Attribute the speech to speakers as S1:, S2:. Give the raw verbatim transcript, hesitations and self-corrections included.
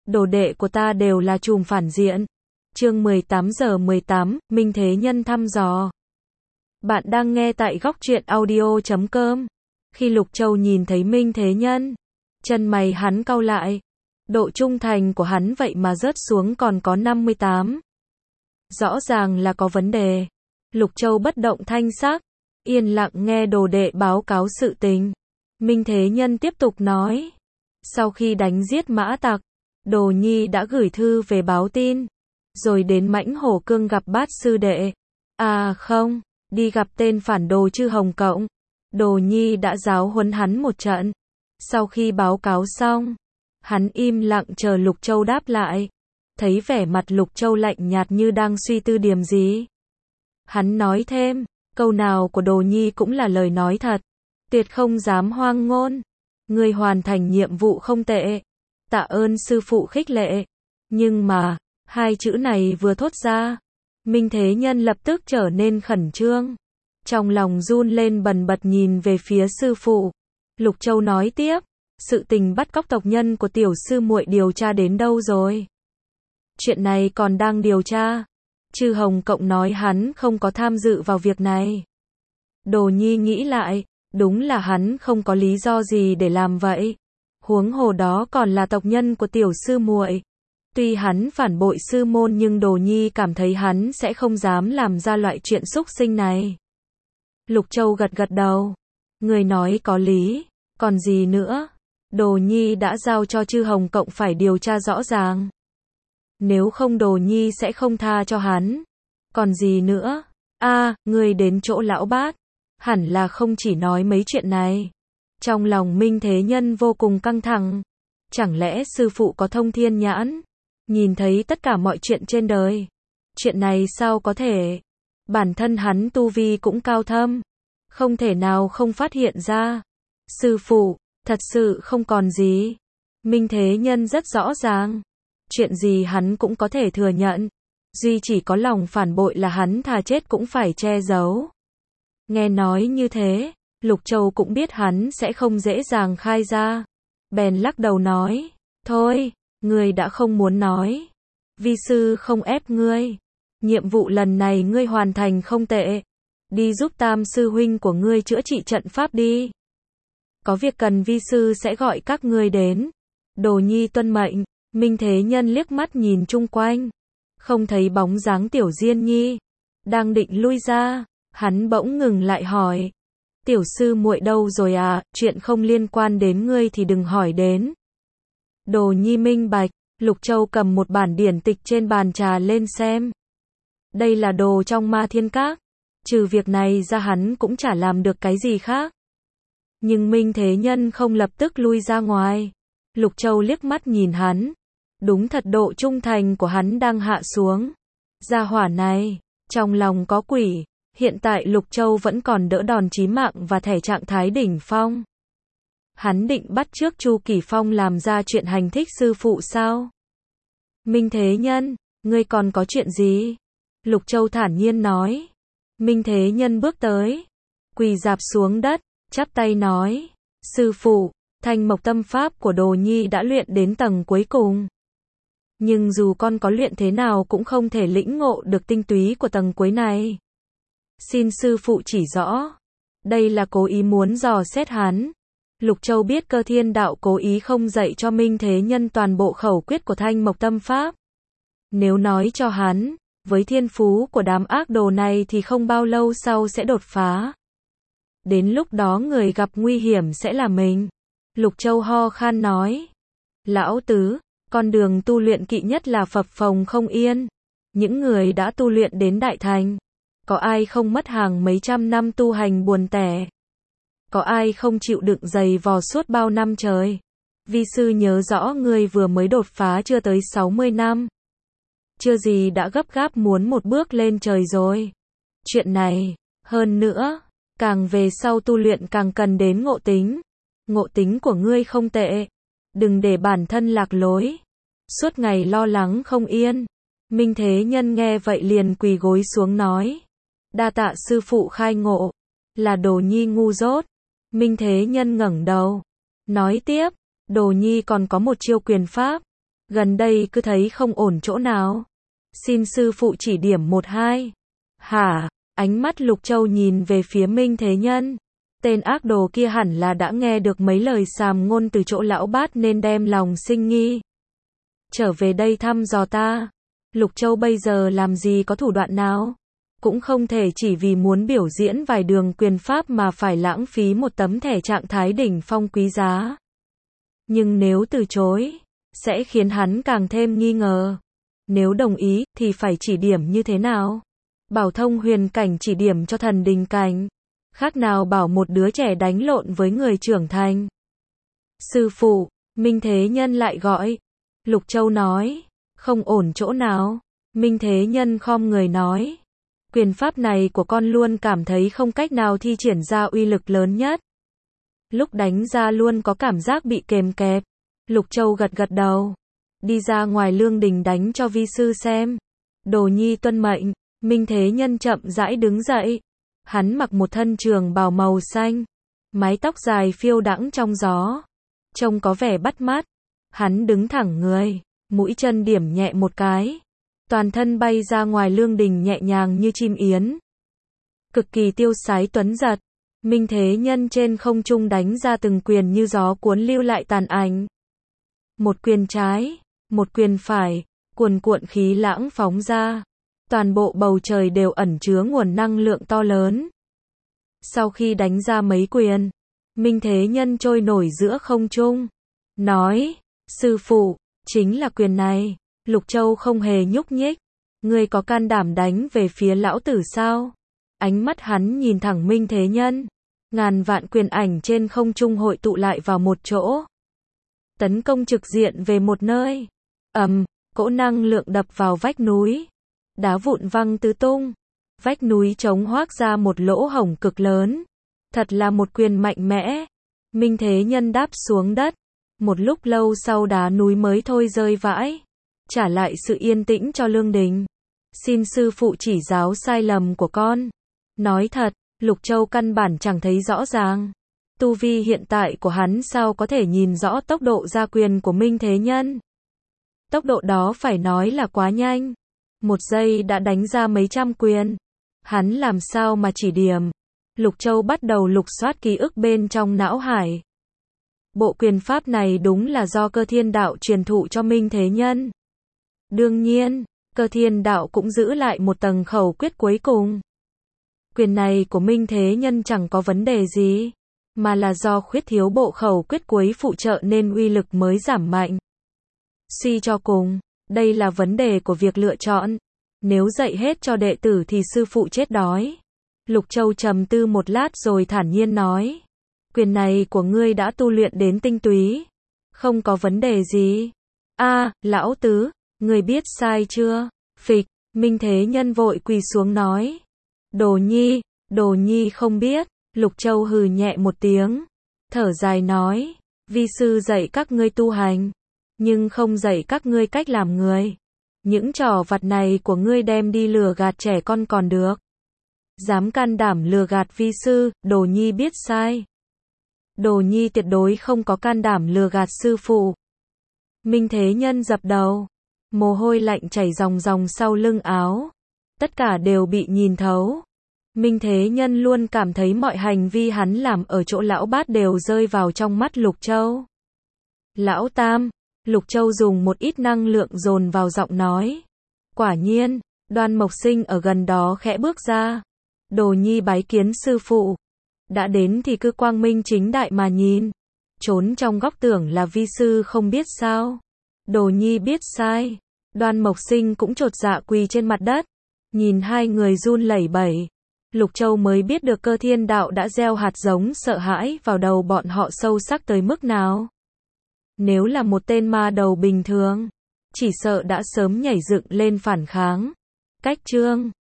S1: đồ đệ của ta đều là trùm phản diện. Chương mười tám giờ mười tám, Minh Thế Nhân thăm dò. Bạn đang nghe tại góc truyện audio chấm com. Khi Lục Châu nhìn thấy Minh Thế Nhân, chân mày hắn cau lại. Độ trung thành của hắn vậy mà rớt xuống còn có năm mươi tám. Rõ ràng là có vấn đề. Lục Châu bất động thanh sắc, yên lặng nghe đồ đệ báo cáo sự tình. Minh Thế Nhân tiếp tục nói. Sau khi đánh giết Mã Tặc, Đồ Nhi đã gửi thư về báo tin. Rồi đến Mãnh Hổ Cương gặp Bát sư đệ. À không, đi gặp tên phản đồ Chư Hồng Cộng. Đồ Nhi đã giáo huấn hắn một trận. Sau khi báo cáo xong, hắn im lặng chờ Lục Châu đáp lại. Thấy vẻ mặt Lục Châu lạnh nhạt như đang suy tư điểm gì. Hắn nói thêm, câu nào của Đồ Nhi cũng là lời nói thật. Tuyệt không dám hoang ngôn. Ngươi hoàn thành nhiệm vụ không tệ. Tạ ơn sư phụ khích lệ. Nhưng mà, hai chữ này vừa thốt ra, Minh Thế Nhân lập tức trở nên khẩn trương. Trong lòng run lên bần bật nhìn về phía sư phụ. Lục Châu nói tiếp, sự tình bắt cóc tộc nhân của tiểu sư muội điều tra đến đâu rồi? Chuyện này còn đang điều tra. Chư Hồng Cộng nói hắn không có tham dự vào việc này. Đồ Nhi nghĩ lại, đúng là hắn không có lý do gì để làm vậy. Huống hồ đó còn là tộc nhân của tiểu sư muội. Tuy hắn phản bội sư môn nhưng Đồ Nhi cảm thấy hắn sẽ không dám làm ra loại chuyện xúc sinh này. Lục Châu gật gật đầu. Người nói có lý, còn gì nữa? Đồ Nhi đã giao cho Chư Hồng Cộng phải điều tra rõ ràng. Nếu không Đồ Nhi sẽ không tha cho hắn. Còn gì nữa? A, à, người đến chỗ lão Bát. Hẳn là không chỉ nói mấy chuyện này. Trong lòng Minh Thế Nhân vô cùng căng thẳng. Chẳng lẽ sư phụ có thông thiên nhãn? Nhìn thấy tất cả mọi chuyện trên đời. Chuyện này sao có thể? Bản thân hắn tu vi cũng cao thâm. Không thể nào không phát hiện ra. Sư phụ, thật sự không còn gì. Minh Thế Nhân rất rõ ràng. Chuyện gì hắn cũng có thể thừa nhận. Duy chỉ có lòng phản bội là hắn thà chết cũng phải che giấu. Nghe nói như thế, Lục Châu cũng biết hắn sẽ không dễ dàng khai ra. Bèn lắc đầu nói, thôi, ngươi đã không muốn nói. Vi sư không ép ngươi. Nhiệm vụ lần này ngươi hoàn thành không tệ. Đi giúp tam sư huynh của ngươi chữa trị trận pháp đi. Có việc cần vi sư sẽ gọi các ngươi đến. Đồ Nhi tuân mệnh. Minh Thế Nhân liếc mắt nhìn chung quanh. Không thấy bóng dáng Tiểu Diên Nhi. Đang định lui ra. Hắn bỗng ngừng lại hỏi. Tiểu sư muội đâu rồi à, chuyện không liên quan đến ngươi thì đừng hỏi đến. Đồ Nhi minh bạch. Lục Châu cầm một bản điển tịch trên bàn trà lên xem. Đây là đồ trong Ma Thiên Các. Trừ việc này ra hắn cũng chả làm được cái gì khác. Nhưng Minh Thế Nhân không lập tức lui ra ngoài. Lục Châu liếc mắt nhìn hắn. Đúng thật độ trung thành của hắn đang hạ xuống. Gia hỏa này, trong lòng có quỷ. Hiện tại Lục Châu vẫn còn đỡ đòn chí mạng và thẻ trạng thái đỉnh phong. Hắn định bắt chước Chu Kỳ Phong làm ra chuyện hành thích sư phụ sao? Minh Thế Nhân, ngươi còn có chuyện gì? Lục Châu thản nhiên nói. Minh Thế Nhân bước tới, quỳ rạp xuống đất, chắp tay nói, sư phụ, Thanh Mộc Tâm Pháp của Đồ Nhi đã luyện đến tầng cuối cùng. Nhưng dù con có luyện thế nào cũng không thể lĩnh ngộ được tinh túy của tầng cuối này. Xin sư phụ chỉ rõ. Đây là cố ý muốn dò xét hắn. Lục Châu biết Cơ Thiên Đạo cố ý không dạy cho Minh Thế Nhân toàn bộ khẩu quyết của Thanh Mộc Tâm Pháp. Nếu nói cho hắn, với thiên phú của đám ác đồ này thì không bao lâu sau sẽ đột phá. Đến lúc đó người gặp nguy hiểm sẽ là mình. Lục Châu ho khan nói. Lão tứ, con đường tu luyện kỵ nhất là phập phồng không yên. Những người đã tu luyện đến đại thành, có ai không mất hàng mấy trăm năm tu hành buồn tẻ? Có ai không chịu đựng giày vò suốt bao năm trời? Vi sư nhớ rõ ngươi vừa mới đột phá chưa tới sáu mươi năm. Chưa gì đã gấp gáp muốn một bước lên trời rồi. Chuyện này, hơn nữa, càng về sau tu luyện càng cần đến ngộ tính. Ngộ tính của ngươi không tệ. Đừng để bản thân lạc lối. Suốt ngày lo lắng không yên. Minh Thế Nhân nghe vậy liền quỳ gối xuống nói. Đa tạ sư phụ khai ngộ. Là Đồ Nhi ngu dốt. Minh Thế Nhân ngẩng đầu. Nói tiếp. Đồ Nhi còn có một chiêu quyền pháp. Gần đây cứ thấy không ổn chỗ nào. Xin sư phụ chỉ điểm một hai. Hả? Ánh mắt Lục Châu nhìn về phía Minh Thế Nhân. Tên ác đồ kia hẳn là đã nghe được mấy lời sàm ngôn từ chỗ lão bát nên đem lòng sinh nghi. Trở về đây thăm dò ta. Lục Châu bây giờ làm gì có thủ đoạn nào? Cũng không thể chỉ vì muốn biểu diễn vài đường quyền pháp mà phải lãng phí một tấm thẻ trạng thái đỉnh phong quý giá. Nhưng nếu từ chối, sẽ khiến hắn càng thêm nghi ngờ. Nếu đồng ý, thì phải chỉ điểm như thế nào? Bảo thông huyền cảnh chỉ điểm cho thần đình cảnh. Khác nào bảo một đứa trẻ đánh lộn với người trưởng thành. Sư phụ, Minh Thế Nhân lại gọi. Lục Châu nói, không ổn chỗ nào. Minh Thế Nhân khom người nói, quyền pháp này của con luôn cảm thấy không cách nào thi triển ra uy lực lớn nhất. Lúc đánh ra luôn có cảm giác bị kềm kẹp. Lục Châu gật gật đầu. Đi ra ngoài lương đình đánh cho vi sư xem. Đồ nhi tuân mệnh. Minh Thế Nhân chậm rãi đứng dậy. Hắn mặc một thân trường bào màu xanh. Mái tóc dài phiêu đãng trong gió. Trông có vẻ bắt mắt. Hắn đứng thẳng người. Mũi chân điểm nhẹ một cái. Toàn thân bay ra ngoài lương đình nhẹ nhàng như chim yến. Cực kỳ tiêu sái tuấn giật. Minh Thế Nhân trên không trung đánh ra từng quyền như gió cuốn lưu lại tàn ảnh. Một quyền trái, một quyền phải, cuồn cuộn khí lãng phóng ra. Toàn bộ bầu trời đều ẩn chứa nguồn năng lượng to lớn. Sau khi đánh ra mấy quyền, Minh Thế Nhân trôi nổi giữa không trung. Nói, sư phụ, chính là quyền này. Lục Châu không hề nhúc nhích. Ngươi có can đảm đánh về phía lão tử sao? Ánh mắt hắn nhìn thẳng Minh Thế Nhân. Ngàn vạn quyền ảnh trên không trung hội tụ lại vào một chỗ. Tấn công trực diện về một nơi. Ầm, cỗ năng lượng đập vào vách núi. Đá vụn văng tứ tung. Vách núi trống hoác ra một lỗ hổng cực lớn. Thật là một quyền mạnh mẽ. Minh Thế Nhân đáp xuống đất. Một lúc lâu sau đá núi mới thôi rơi vãi. Trả lại sự yên tĩnh cho lương đình. Xin sư phụ chỉ giáo sai lầm của con. Nói thật, Lục Châu căn bản chẳng thấy rõ ràng. Tu vi hiện tại của hắn sao có thể nhìn rõ tốc độ ra quyền của Minh Thế Nhân. Tốc độ đó phải nói là quá nhanh. Một giây đã đánh ra mấy trăm quyền. Hắn làm sao mà chỉ điểm. Lục Châu bắt đầu lục soát ký ức bên trong não hải. Bộ quyền pháp này đúng là do Cơ Thiên Đạo truyền thụ cho Minh Thế Nhân. Đương nhiên, Cơ Thiên Đạo cũng giữ lại một tầng khẩu quyết cuối cùng. Quyền này của Minh Thế Nhân chẳng có vấn đề gì, mà là do khuyết thiếu bộ khẩu quyết cuối phụ trợ nên uy lực mới giảm mạnh. Suy cho cùng, đây là vấn đề của việc lựa chọn. Nếu dạy hết cho đệ tử thì sư phụ chết đói. Lục Châu trầm tư một lát rồi thản nhiên nói. Quyền này của ngươi đã tu luyện đến tinh túy. Không có vấn đề gì. A, lão tứ, ngươi biết sai chưa? Phịch, Minh Thế Nhân vội quỳ xuống nói. Đồ nhi, đồ nhi không biết. Lục Châu hừ nhẹ một tiếng. Thở dài nói. Vi sư dạy các ngươi tu hành. Nhưng không dạy các ngươi cách làm người. Những trò vặt này của ngươi đem đi lừa gạt trẻ con còn được. Dám can đảm lừa gạt vi sư, đồ nhi biết sai. Đồ nhi tuyệt đối không có can đảm lừa gạt sư phụ. Minh Thế Nhân dập đầu. Mồ hôi lạnh chảy ròng ròng sau lưng áo. Tất cả đều bị nhìn thấu. Minh Thế Nhân luôn cảm thấy mọi hành vi hắn làm ở chỗ lão bát đều rơi vào trong mắt Lục Châu. Lão Tam, Lục Châu dùng một ít năng lượng dồn vào giọng nói. Quả nhiên, Đoan Mộc Sinh ở gần đó khẽ bước ra. Đồ nhi bái kiến sư phụ. Đã đến thì cứ quang minh chính đại mà nhìn. Trốn trong góc tưởng là vi sư không biết sao. Đồ nhi biết sai. Đoan Mộc Sinh cũng chột dạ quỳ trên mặt đất. Nhìn hai người run lẩy bẩy. Lục Châu mới biết được Cơ Thiên Đạo đã gieo hạt giống sợ hãi vào đầu bọn họ sâu sắc tới mức nào. Nếu là một tên ma đầu bình thường, chỉ sợ đã sớm nhảy dựng lên phản kháng. Cách chương